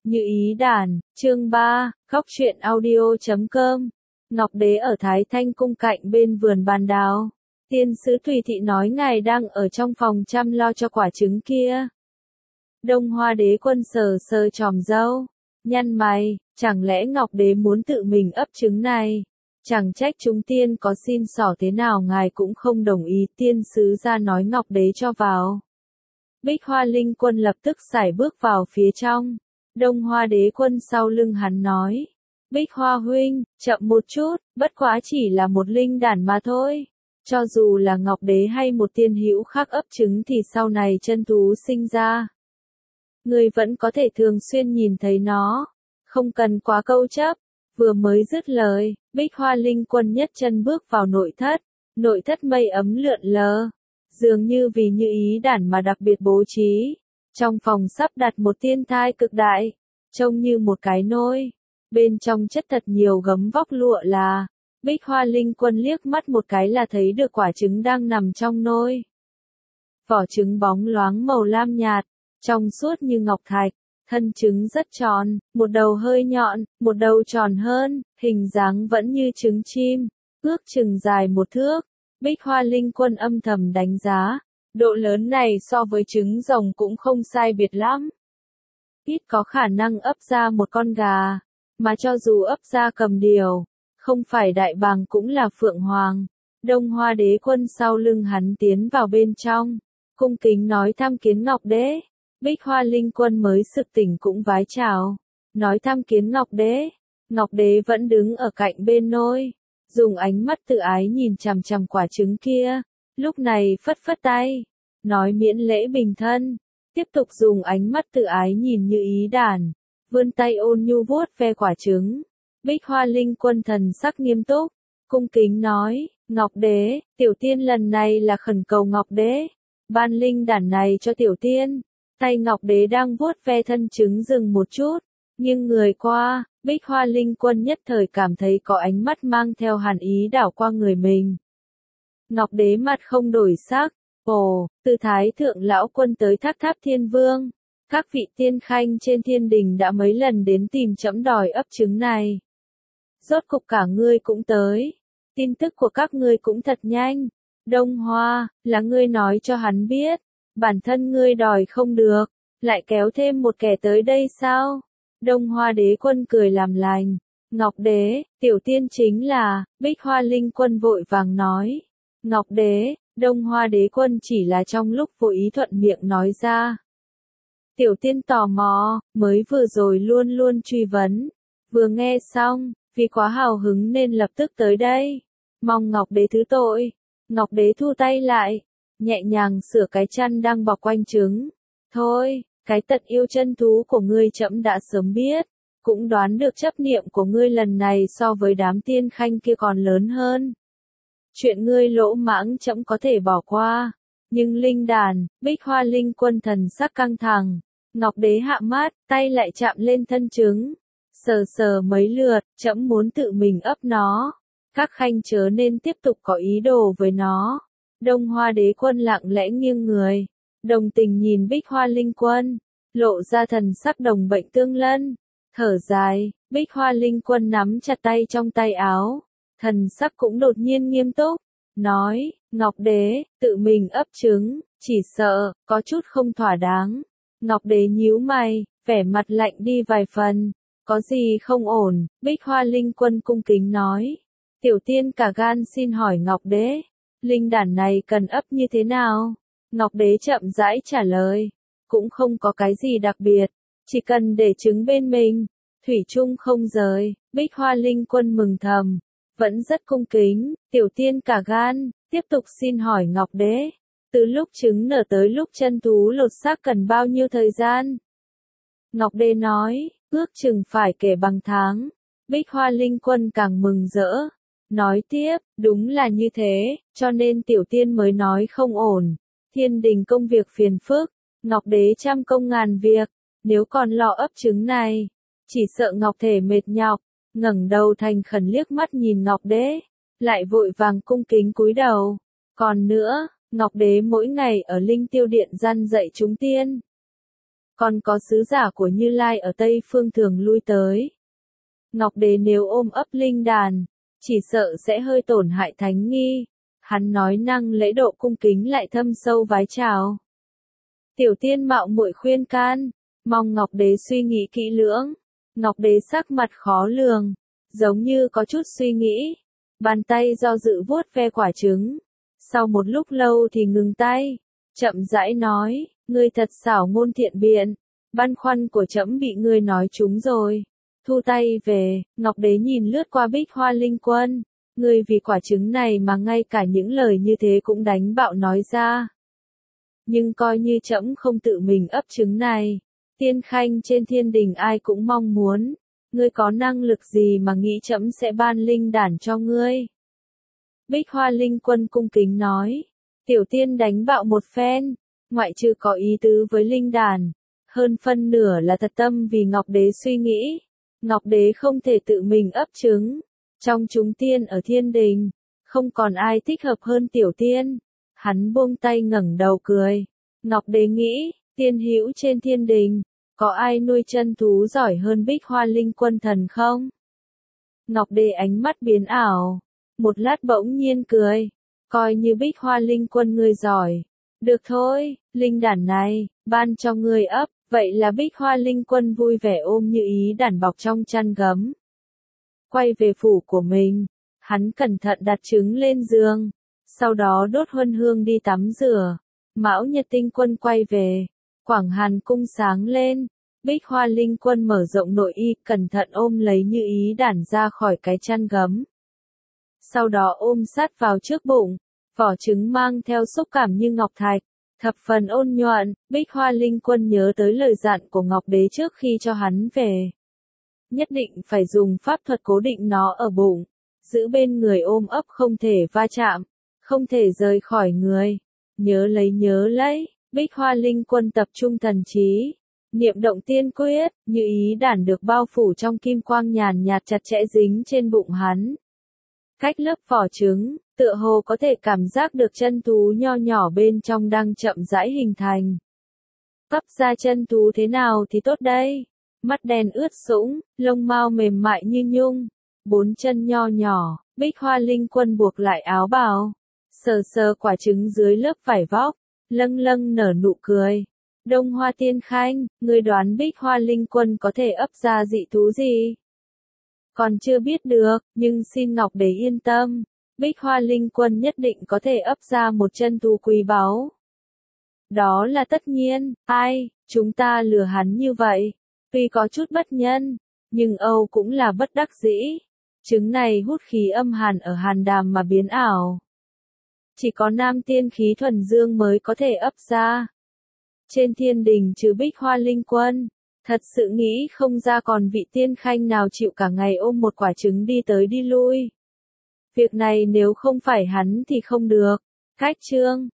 Như ý đàn, chương 3, khóc chuyện audio.com. Ngọc Đế ở Thái Thanh cung cạnh bên vườn bàn đào. Tiên sứ Thùy Thị nói ngài đang ở trong phòng chăm lo cho quả trứng kia. Đông Hoa Đế Quân sờ sờ chòm râu, nhăn mày, chẳng lẽ Ngọc Đế muốn tự mình ấp trứng này? Chẳng trách chúng tiên có xin xỏ thế nào ngài cũng không đồng ý. Tiên sứ ra nói Ngọc Đế cho vào. Bích Hoa Linh Quân lập tức sải bước vào phía trong. Đông Hoa Đế Quân sau lưng hắn nói, Bích Hoa huynh, chậm một chút, bất quá chỉ là một linh đản mà thôi. Cho dù là Ngọc Đế hay một tiên hữu khác ấp trứng thì sau này chân thú sinh ra, người vẫn có thể thường xuyên nhìn thấy nó, không cần quá câu chấp. Vừa mới dứt lời, Bích Hoa Linh Quân nhất chân bước vào nội thất mây ấm lượn lờ, dường như vì như ý đản mà đặc biệt bố trí. Trong phòng sắp đặt một tiên thai cực đại, trông như một cái nôi, bên trong chất thật nhiều gấm vóc lụa là. Bích Hoa Linh Quân liếc mắt một cái là thấy được quả trứng đang nằm trong nôi. Vỏ trứng bóng loáng màu lam nhạt, trong suốt như ngọc thạch, thân trứng rất tròn, một đầu hơi nhọn, một đầu tròn hơn, hình dáng vẫn như trứng chim, ước chừng dài 1 thước. Bích Hoa Linh Quân âm thầm đánh giá, độ lớn này so với trứng rồng cũng không sai biệt lắm. Ít có khả năng ấp ra một con gà, mà cho dù ấp ra cầm điểu, không phải đại bàng cũng là phượng hoàng. Đông Hoa Đế Quân sau lưng hắn tiến vào bên trong, cung kính nói tham kiến Ngọc Đế. Bích Hoa Linh Quân mới sực tỉnh cũng vái chào, nói tham kiến Ngọc Đế. Ngọc Đế vẫn đứng ở cạnh bên nôi, dùng ánh mắt tự ái nhìn chằm chằm quả trứng kia, lúc này phất phất tay, nói miễn lễ bình thân, tiếp tục dùng ánh mắt tự ái nhìn như ý đản, vươn tay ôn nhu vuốt ve quả trứng. Bích Hoa Linh Quân thần sắc nghiêm túc, cung kính nói, Ngọc Đế, tiểu tiên lần này là khẩn cầu Ngọc Đế, ban linh đản này cho tiểu tiên. Tay Ngọc Đế đang vuốt ve thân trứng dừng một chút, nhưng người qua, Bích Hoa Linh Quân nhất thời cảm thấy có ánh mắt mang theo hàn ý đảo qua người mình. Ngọc Đế mặt không đổi sắc, ồ, từ Thái Thượng Lão Quân tới Thác Tháp Thiên Vương, các vị tiên khanh trên thiên đình đã mấy lần đến tìm trẫm đòi ấp trứng này. Rốt cục cả ngươi cũng tới, tin tức của các ngươi cũng thật nhanh. Đông Hoa, là ngươi nói cho hắn biết, bản thân ngươi đòi không được, lại kéo thêm một kẻ tới đây sao? Đông Hoa Đế Quân cười làm lành, Ngọc Đế, tiểu tiên chính là. Bích Hoa Linh Quân vội vàng nói, Ngọc Đế. Đông Hoa Đế Quân chỉ là trong lúc vô ý thuận miệng nói ra. Tiểu tiên tò mò, mới vừa rồi luôn luôn truy vấn, vừa nghe xong, vì quá hào hứng nên lập tức tới đây, mong Ngọc Đế thứ tội. Ngọc Đế thu tay lại, nhẹ nhàng sửa cái chăn đang bọc quanh trứng. Thôi, cái tật yêu chân thú của ngươi trẫm đã sớm biết, cũng đoán được chấp niệm của ngươi lần này so với đám tiên khanh kia còn lớn hơn. Chuyện ngươi lỗ mãng trẫm có thể bỏ qua, nhưng linh đàn. Bích Hoa Linh Quân thần sắc căng thẳng, Ngọc Đế hạ mát, tay lại chạm lên thân trứng, sờ sờ mấy lượt, trẫm muốn tự mình ấp nó, các khanh chớ nên tiếp tục có ý đồ với nó. Đông Hoa Đế Quân lặng lẽ nghiêng người, đồng tình nhìn Bích Hoa Linh Quân, lộ ra thần sắc đồng bệnh tương lân, thở dài. Bích Hoa Linh Quân nắm chặt tay trong tay áo, thần sắc cũng đột nhiên nghiêm túc, nói, Ngọc Đế, tự mình ấp trứng, chỉ sợ, có chút không thỏa đáng. Ngọc Đế nhíu mày, vẻ mặt lạnh đi vài phần, có gì không ổn? Bích Hoa Linh Quân cung kính nói, tiểu tiên cả gan xin hỏi Ngọc Đế, linh đản này cần ấp như thế nào? Ngọc Đế chậm rãi trả lời, cũng không có cái gì đặc biệt, chỉ cần để trứng bên mình, thủy chung không rời. Bích Hoa Linh Quân mừng thầm, vẫn rất cung kính, tiểu tiên cả gan, tiếp tục xin hỏi Ngọc Đế, từ lúc trứng nở tới lúc chân thú lột xác cần bao nhiêu thời gian? Ngọc Đế nói, ước chừng phải kể bằng tháng. Bích Hoa Linh Quân càng mừng rỡ, nói tiếp, đúng là như thế, cho nên tiểu tiên mới nói không ổn. Thiên đình công việc phiền phức, Ngọc Đế trăm công ngàn việc, nếu còn lo ấp trứng này, chỉ sợ Ngọc thể mệt nhọc. Ngẩng đầu thành khẩn liếc mắt nhìn Ngọc Đế, lại vội vàng cung kính cúi đầu. Còn nữa, Ngọc Đế mỗi ngày ở Linh Tiêu Điện răn dạy chúng tiên, còn có sứ giả của Như Lai ở Tây Phương thường lui tới. Ngọc Đế nếu ôm ấp linh đàn, chỉ sợ sẽ hơi tổn hại thánh nghi. Hắn nói năng lễ độ cung kính lại thâm sâu vái chào. Tiểu tiên mạo muội khuyên can, mong Ngọc Đế suy nghĩ kỹ lưỡng. Ngọc Đế sắc mặt khó lường, giống như có chút suy nghĩ. Bàn tay do dự vuốt ve quả trứng. Sau một lúc lâu thì ngừng tay, chậm rãi nói, ngươi thật xảo ngôn thiện biện, băn khoăn của trẫm bị ngươi nói trúng rồi. Thu tay về, Ngọc Đế nhìn lướt qua Bích Hoa Linh Quân, ngươi vì quả trứng này mà ngay cả những lời như thế cũng đánh bạo nói ra. Nhưng coi như trẫm không tự mình ấp trứng này, tiên khanh trên thiên đình ai cũng mong muốn, ngươi có năng lực gì mà nghĩ trẫm sẽ ban linh đản cho ngươi? Bích Hoa Linh Quân cung kính nói, tiểu tiên đánh bạo một phen, ngoại trừ có ý tứ với linh đàn, hơn phân nửa là thật tâm vì Ngọc Đế suy nghĩ. Ngọc Đế không thể tự mình ấp trứng, trong chúng tiên ở thiên đình, không còn ai thích hợp hơn tiểu tiên. Hắn buông tay ngẩng đầu cười, Ngọc Đế nghĩ, tiên hữu trên thiên đình, có ai nuôi chân thú giỏi hơn Bích Hoa Linh Quân thần không? Ngọc Đế ánh mắt biến ảo, một lát bỗng nhiên cười, coi như Bích Hoa Linh Quân ngươi giỏi. Được thôi, linh đản này, ban cho ngươi ấp, vậy là Bích Hoa Linh Quân vui vẻ ôm Như Ý đản bọc trong chăn gấm. Quay về phủ của mình, hắn cẩn thận đặt trứng lên giường, sau đó đốt huân hương đi tắm rửa. Mão Nhật Tinh Quân quay về, Quảng Hàn cung sáng lên, Bích Hoa Linh Quân mở rộng nội y, cẩn thận ôm lấy Như Ý đản ra khỏi cái chăn gấm. Sau đó ôm sát vào trước bụng, vỏ trứng mang theo xúc cảm như ngọc thạch, thập phần ôn nhuận. Bích Hoa Linh Quân nhớ tới lời dặn của Ngọc Đế trước khi cho hắn về. Nhất định phải dùng pháp thuật cố định nó ở bụng, giữ bên người ôm ấp không thể va chạm, không thể rời khỏi người. Nhớ lấy, Bích Hoa Linh Quân tập trung thần trí, niệm động tiên quyết, Như Ý đản được bao phủ trong kim quang nhàn nhạt chặt chẽ dính trên bụng hắn. Cách lớp vỏ trứng, tựa hồ có thể cảm giác được chân thú nho nhỏ bên trong đang chậm rãi hình thành. Cấp ra chân thú thế nào thì tốt đây? Mắt đen ướt sũng, lông mao mềm mại như nhung, bốn chân nho nhỏ. Bích Hoa Linh Quân buộc lại áo bào, sờ sờ quả trứng dưới lớp vải vóc, lâng lâng nở nụ cười. Đông Hoa Tiên Khanh, ngươi đoán Bích Hoa Linh Quân có thể ấp ra dị thú gì? Còn chưa biết được, nhưng xin Ngọc Đế yên tâm, Bích Hoa Linh Quân nhất định có thể ấp ra một chân thú quý báu. Đó là tất nhiên, ai, chúng ta lừa hắn như vậy, tuy có chút bất nhân, nhưng Âu cũng là bất đắc dĩ. Trứng này hút khí âm hàn ở hàn đàm mà biến ảo. Chỉ có nam tiên khí thuần dương mới có thể ấp ra. Trên thiên đình trừ Bích Hoa Linh Quân, thật sự nghĩ không ra còn vị tiên khanh nào chịu cả ngày ôm một quả trứng đi tới đi lui. Việc này nếu không phải hắn thì không được. Cách chương